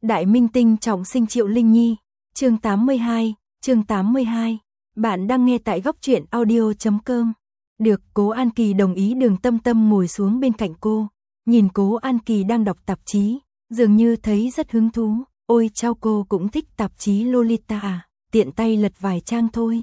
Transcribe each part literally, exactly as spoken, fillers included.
Đại minh tinh trọng sinh Triệu Linh Nhi, chương tám mươi hai, chương tám mươi hai. Bạn đang nghe tại góc truyện audio chấm com. Được, Cố An Kỳ đồng ý. Đường Tâm Tâm ngồi xuống bên cạnh cô, nhìn Cố An Kỳ đang đọc tạp chí, dường như thấy rất hứng thú. Ôi chao, cô cũng thích tạp chí Lolita à, tiện tay lật vài trang thôi.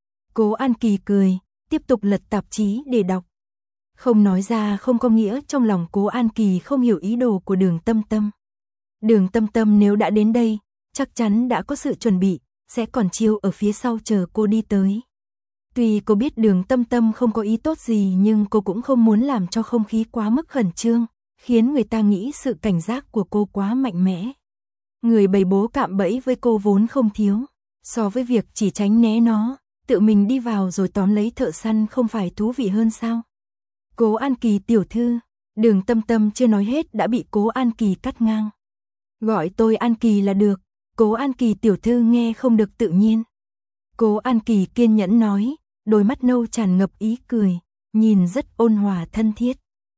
Cố An Kỳ cười, tiếp tục lật tạp chí để đọc. Không nói ra không có nghĩa trong lòng Cố An Kỳ không hiểu ý đồ của Đường Tâm Tâm. Đường Tâm Tâm nếu đã đến đây, chắc chắn đã có sự chuẩn bị, sẽ còn chiêu ở phía sau chờ cô đi tới. Tuy cô biết Đường Tâm Tâm không có ý tốt gì, nhưng cô cũng không muốn làm cho không khí quá mức khẩn trương, khiến người ta nghĩ sự cảnh giác của cô quá mạnh mẽ. Người bày bố cạm bẫy với cô vốn không thiếu, so với việc chỉ tránh né nó, tự mình đi vào rồi tóm lấy thợ săn không phải thú vị hơn sao? Cố An Kỳ tiểu thư, Đường Tâm Tâm chưa nói hết đã bị Cố An Kỳ cắt ngang. Gọi tôi An Kỳ là được, Cố An Kỳ tiểu thư nghe không được tự nhiên. Cố An Kỳ kiên nhẫn nói, đôi mắt nâu tràn ngập ý cười, nhìn rất ôn hòa thân thiết.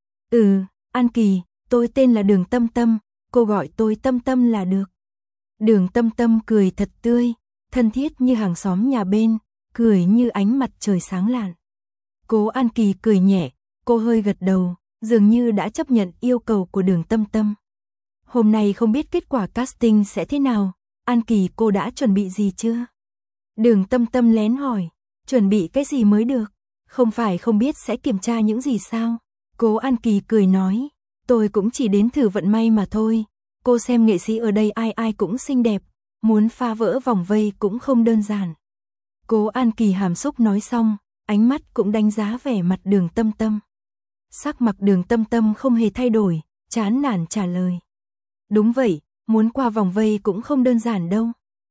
Ừ, An Kỳ, tôi tên là Đường Tâm Tâm, cô gọi tôi Tâm Tâm là được. Đường Tâm Tâm cười thật tươi, thân thiết như hàng xóm nhà bên, cười như ánh mặt trời sáng lạn. Cố An Kỳ cười nhẹ, cô hơi gật đầu, dường như đã chấp nhận yêu cầu của Đường Tâm Tâm. Hôm nay không biết kết quả casting sẽ thế nào, An Kỳ cô đã chuẩn bị gì chưa? Đường Tâm Tâm lén hỏi, chuẩn bị cái gì mới được, không phải không biết sẽ kiểm tra những gì sao? Cố An Kỳ cười nói, tôi cũng chỉ đến thử vận may mà thôi, cô xem nghệ sĩ ở đây ai ai cũng xinh đẹp, muốn phá vỡ vòng vây cũng không đơn giản. Cố An Kỳ hàm xúc nói xong, ánh mắt cũng đánh giá vẻ mặt Đường Tâm Tâm. Sắc mặt Đường Tâm Tâm không hề thay đổi, chán nản trả lời. Đúng vậy, muốn qua vòng vây cũng không đơn giản đâu.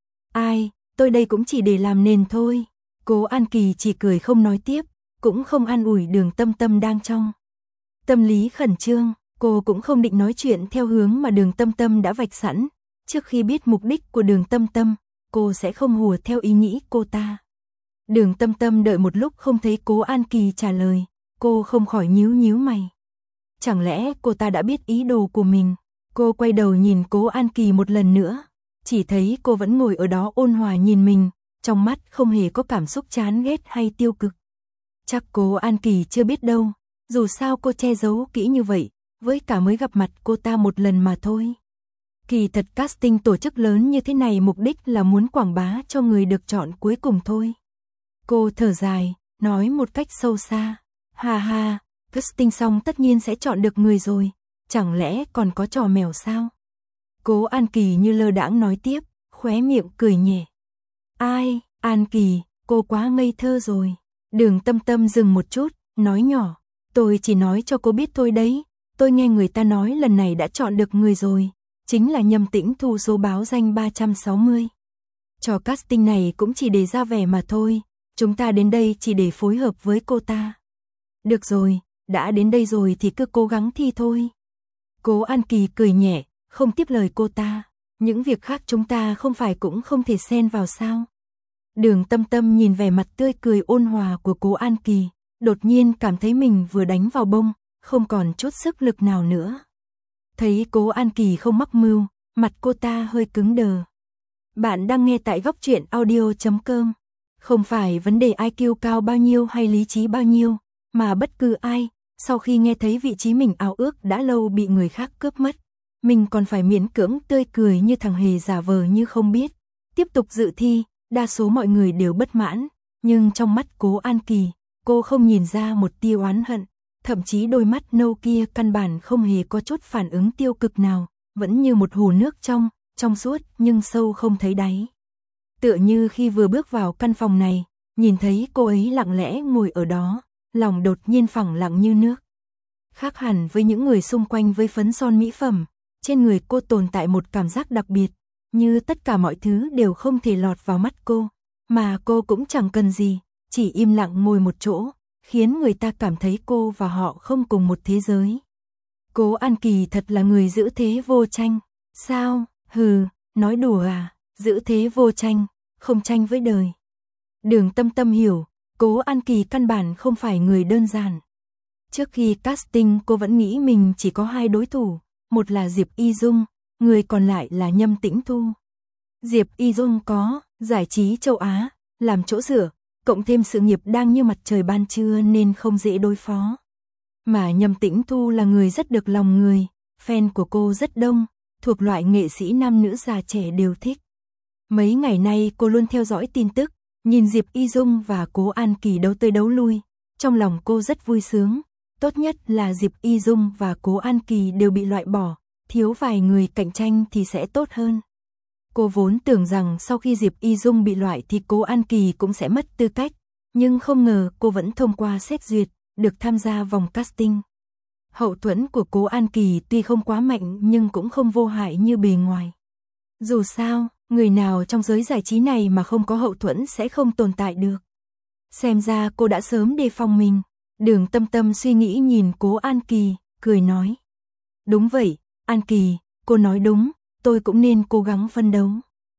Ai, tôi đây cũng chỉ để làm nền thôi. Cố An Kỳ chỉ cười không nói tiếp, cũng không an ủi Đường Tâm Tâm đang trong tâm lý khẩn trương. Cô cũng không định nói chuyện theo hướng mà Đường Tâm Tâm đã vạch sẵn. Trước khi biết mục đích của Đường Tâm Tâm, cô sẽ không hùa theo ý nghĩ cô ta. Đường Tâm Tâm đợi một lúc không thấy Cố An Kỳ trả lời, cô không khỏi nhíu nhíu mày. Chẳng lẽ cô ta đã biết ý đồ của mình? Cô quay đầu nhìn Cố An Kỳ một lần nữa, chỉ thấy cô vẫn ngồi ở đó ôn hòa nhìn mình, trong mắt không hề có cảm xúc chán ghét hay tiêu cực. Chắc Cố An Kỳ chưa biết đâu, dù sao cô che giấu kỹ như vậy, với cả mới gặp mặt cô ta một lần mà thôi. Kỳ thật casting tổ chức lớn như thế này mục đích là muốn quảng bá cho người được chọn cuối cùng thôi. Cô thở dài, nói một cách sâu xa, ha ha, casting xong tất nhiên sẽ chọn được người rồi, chẳng lẽ còn có trò mèo sao? Cố An Kỳ như lơ đãng nói tiếp, khóe miệng cười nhẹ. Ai, An Kỳ, cô quá ngây thơ rồi. Đường Tâm Tâm dừng một chút, nói nhỏ, tôi chỉ nói cho cô biết thôi đấy, tôi nghe người ta nói lần này đã chọn được người rồi, chính là Nhâm Tĩnh Thu số báo danh ba trăm sáu mươi. Trò casting này cũng chỉ để ra vẻ mà thôi, chúng ta đến đây chỉ để phối hợp với cô ta. Được rồi, đã đến đây rồi thì cứ cố gắng thi thôi. Cố An Kỳ cười nhẹ, không tiếp lời cô ta, những việc khác chúng ta không phải cũng không thể xen vào sao? Đường Tâm Tâm nhìn vẻ mặt tươi cười ôn hòa của Cố An Kỳ, đột nhiên cảm thấy mình vừa đánh vào bông, không còn chút sức lực nào nữa. Thấy Cố An Kỳ không mắc mưu, mặt cô ta hơi cứng đờ. Bạn đang nghe tại góc truyện audio chấm com. Không phải vấn đề i kiu cao bao nhiêu hay lý trí bao nhiêu, mà bất cứ ai, sau khi nghe thấy vị trí mình ao ước đã lâu bị người khác cướp mất, mình còn phải miễn cưỡng tươi cười như thằng hề giả vờ như không biết. Tiếp tục dự thi, đa số mọi người đều bất mãn, nhưng trong mắt Cố An Kỳ, cô không nhìn ra một tia oán hận, thậm chí đôi mắt nâu kia căn bản không hề có chút phản ứng tiêu cực nào, vẫn như một hồ nước trong, trong suốt nhưng sâu không thấy đáy. Tựa như khi vừa bước vào căn phòng này, nhìn thấy cô ấy lặng lẽ ngồi ở đó, lòng đột nhiên phẳng lặng như nước. Khác hẳn với những người xung quanh với phấn son mỹ phẩm, trên người cô tồn tại một cảm giác đặc biệt, như tất cả mọi thứ đều không thể lọt vào mắt cô, mà cô cũng chẳng cần gì, chỉ im lặng ngồi một chỗ, khiến người ta cảm thấy cô và họ không cùng một thế giới. Cố An Kỳ thật là người giữ thế vô tranh. Sao? Hừ, nói đùa à, giữ thế vô tranh, không tranh với đời. Đường Tâm Tâm hiểu, Cố An Kỳ căn bản không phải người đơn giản. Trước khi casting cô vẫn nghĩ mình chỉ có hai đối thủ, một là Diệp Y Dung, người còn lại là Nhâm Tĩnh Thu. Diệp Y Dung có giải trí châu Á, làm chỗ dựa, cộng thêm sự nghiệp đang như mặt trời ban trưa nên không dễ đối phó. Mà Nhâm Tĩnh Thu là người rất được lòng người, fan của cô rất đông, thuộc loại nghệ sĩ nam nữ già trẻ đều thích. Mấy ngày nay cô luôn theo dõi tin tức, nhìn Diệp Y Dung và Cố An Kỳ đấu tới đấu lui, trong lòng cô rất vui sướng. Tốt nhất là Diệp Y Dung và Cố An Kỳ đều bị loại bỏ, thiếu vài người cạnh tranh thì sẽ tốt hơn. Cô vốn tưởng rằng sau khi Diệp Y Dung bị loại thì Cố An Kỳ cũng sẽ mất tư cách, nhưng không ngờ cô vẫn thông qua xét duyệt, được tham gia vòng casting. Hậu thuẫn của Cố An Kỳ tuy không quá mạnh nhưng cũng không vô hại như bề ngoài. Dù sao, người nào trong giới giải trí này mà không có hậu thuẫn sẽ không tồn tại được. Xem ra cô đã sớm đề phòng mình. Đường Tâm Tâm suy nghĩ nhìn Cố An Kỳ, cười nói. Đúng vậy, An Kỳ, cô nói đúng, tôi cũng nên cố gắng phân đấu.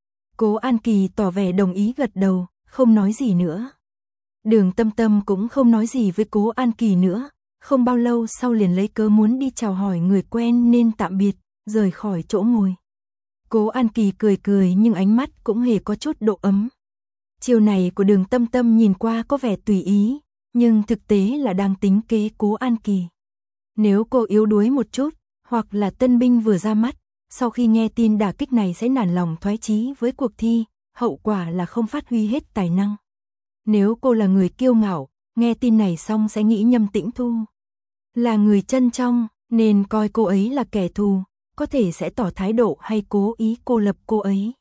Cố An Kỳ tỏ vẻ đồng ý gật đầu, không nói gì nữa. Đường Tâm Tâm cũng không nói gì với Cố An Kỳ nữa, không bao lâu sau liền lấy cớ muốn đi chào hỏi người quen nên tạm biệt, rời khỏi chỗ ngồi. Cố An Kỳ cười cười nhưng ánh mắt cũng hề có chút độ ấm. Chiều này của Đường Tâm Tâm nhìn qua có vẻ tùy ý, nhưng thực tế là đang tính kế Cố An Kỳ. Nếu cô yếu đuối một chút, hoặc là tân binh vừa ra mắt, sau khi nghe tin đả kích này sẽ nản lòng thoái chí với cuộc thi, hậu quả là không phát huy hết tài năng. Nếu cô là người kiêu ngạo, nghe tin này xong sẽ nghĩ Nhâm Tĩnh Thu là người chân trong, nên coi cô ấy là kẻ thù, có thể sẽ tỏ thái độ hay cố ý cô lập cô ấy.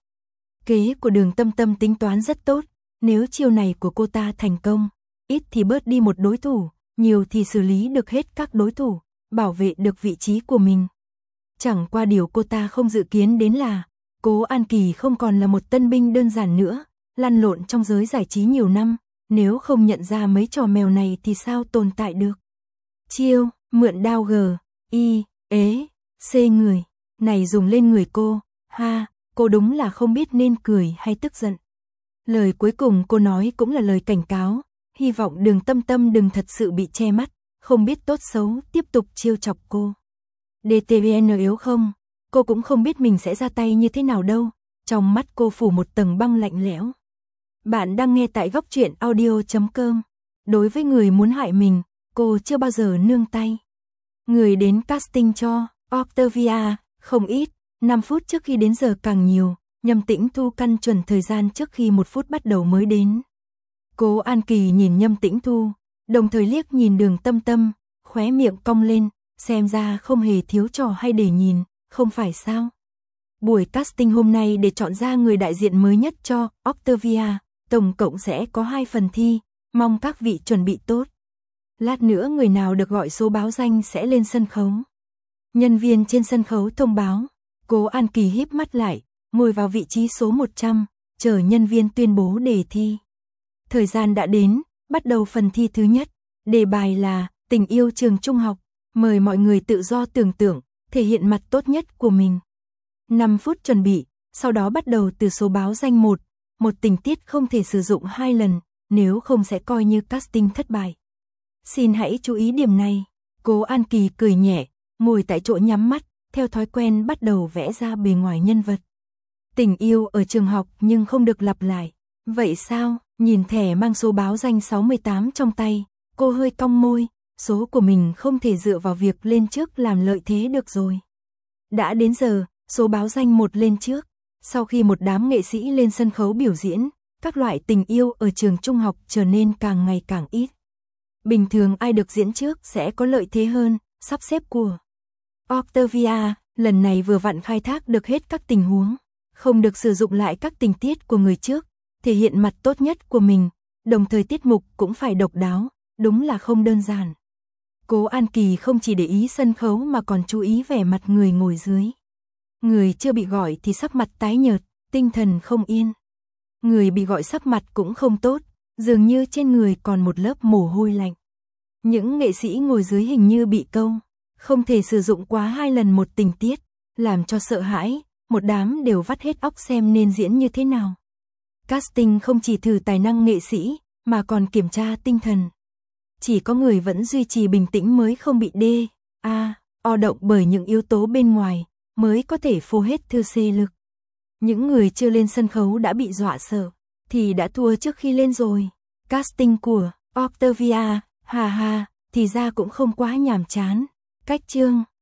Kế của Đường Tâm Tâm tính toán rất tốt, nếu chiêu này của cô ta thành công, ít thì bớt đi một đối thủ, nhiều thì xử lý được hết các đối thủ, bảo vệ được vị trí của mình. Chẳng qua điều cô ta không dự kiến đến là, Cố An Kỳ không còn là một tân binh đơn giản nữa, lăn lộn trong giới giải trí nhiều năm, nếu không nhận ra mấy trò mèo này thì sao tồn tại được. Chiêu, mượn đao G, I, ế, C người, này dùng lên người cô, ha, cô đúng là không biết nên cười hay tức giận. Lời cuối cùng cô nói cũng là lời cảnh cáo, hy vọng Đường Tâm Tâm đừng thật sự bị che mắt, không biết tốt xấu tiếp tục trêu chọc cô. đê tê vê en yếu không, cô cũng không biết mình sẽ ra tay như thế nào đâu, trong mắt cô phủ một tầng băng lạnh lẽo. Bạn đang nghe tại góc truyện audio chấm com. Đối với người muốn hại mình, cô chưa bao giờ nương tay. Người đến casting cho Octavia không ít, năm phút trước khi đến giờ càng nhiều, Nhâm Tĩnh Thu căn chuẩn thời gian trước khi một phút bắt đầu mới đến. Cố An Kỳ nhìn Nhâm Tĩnh Thu, đồng thời liếc nhìn Đường Tâm Tâm, khóe miệng cong lên, xem ra không hề thiếu trò hay để nhìn, không phải sao? Buổi casting hôm nay để chọn ra người đại diện mới nhất cho Octavia, tổng cộng sẽ có hai phần thi, mong các vị chuẩn bị tốt. Lát nữa người nào được gọi số báo danh sẽ lên sân khấu. Nhân viên trên sân khấu thông báo, Cố An Kỳ híp mắt lại, ngồi vào vị trí số một trăm, chờ nhân viên tuyên bố đề thi. Thời gian đã đến, bắt đầu phần thi thứ nhất, đề bài là Tình yêu trường trung học, mời mọi người tự do tưởng tượng, thể hiện mặt tốt nhất của mình. năm phút chuẩn bị, sau đó bắt đầu từ số báo danh một, một tình tiết không thể sử dụng hai lần, nếu không sẽ coi như casting thất bại. Xin hãy chú ý điểm này. Cố An Kỳ cười nhẹ, ngồi tại chỗ nhắm mắt, theo thói quen bắt đầu vẽ ra bề ngoài nhân vật. Tình yêu ở trường học nhưng không được lặp lại. Vậy sao? Nhìn thẻ mang số báo danh sáu mươi tám trong tay, cô hơi cong môi, số của mình không thể dựa vào việc lên trước làm lợi thế được rồi. Đã đến giờ, số báo danh một lên trước. Sau khi một đám nghệ sĩ lên sân khấu biểu diễn, các loại tình yêu ở trường trung học trở nên càng ngày càng ít. Bình thường ai được diễn trước sẽ có lợi thế hơn, sắp xếp của Octavia lần này vừa vặn khai thác được hết các tình huống, không được sử dụng lại các tình tiết của người trước, thể hiện mặt tốt nhất của mình, đồng thời tiết mục cũng phải độc đáo, đúng là không đơn giản. Cố An Kỳ không chỉ để ý sân khấu mà còn chú ý vẻ mặt người ngồi dưới. Người chưa bị gọi thì sắc mặt tái nhợt, tinh thần không yên. Người bị gọi sắc mặt cũng không tốt, dường như trên người còn một lớp mồ hôi lạnh. Những nghệ sĩ ngồi dưới hình như bị câu, không thể sử dụng quá hai lần một tình tiết, làm cho sợ hãi, một đám đều vắt hết óc xem nên diễn như thế nào. Casting không chỉ thử tài năng nghệ sĩ, mà còn kiểm tra tinh thần. Chỉ có người vẫn duy trì bình tĩnh mới không bị đê, a, o động bởi những yếu tố bên ngoài, mới có thể phô hết thư xê lực. Những người chưa lên sân khấu đã bị dọa sợ, thì đã thua trước khi lên rồi. Casting của Octavia, hà hà, thì ra cũng không quá nhàm chán. Cách chương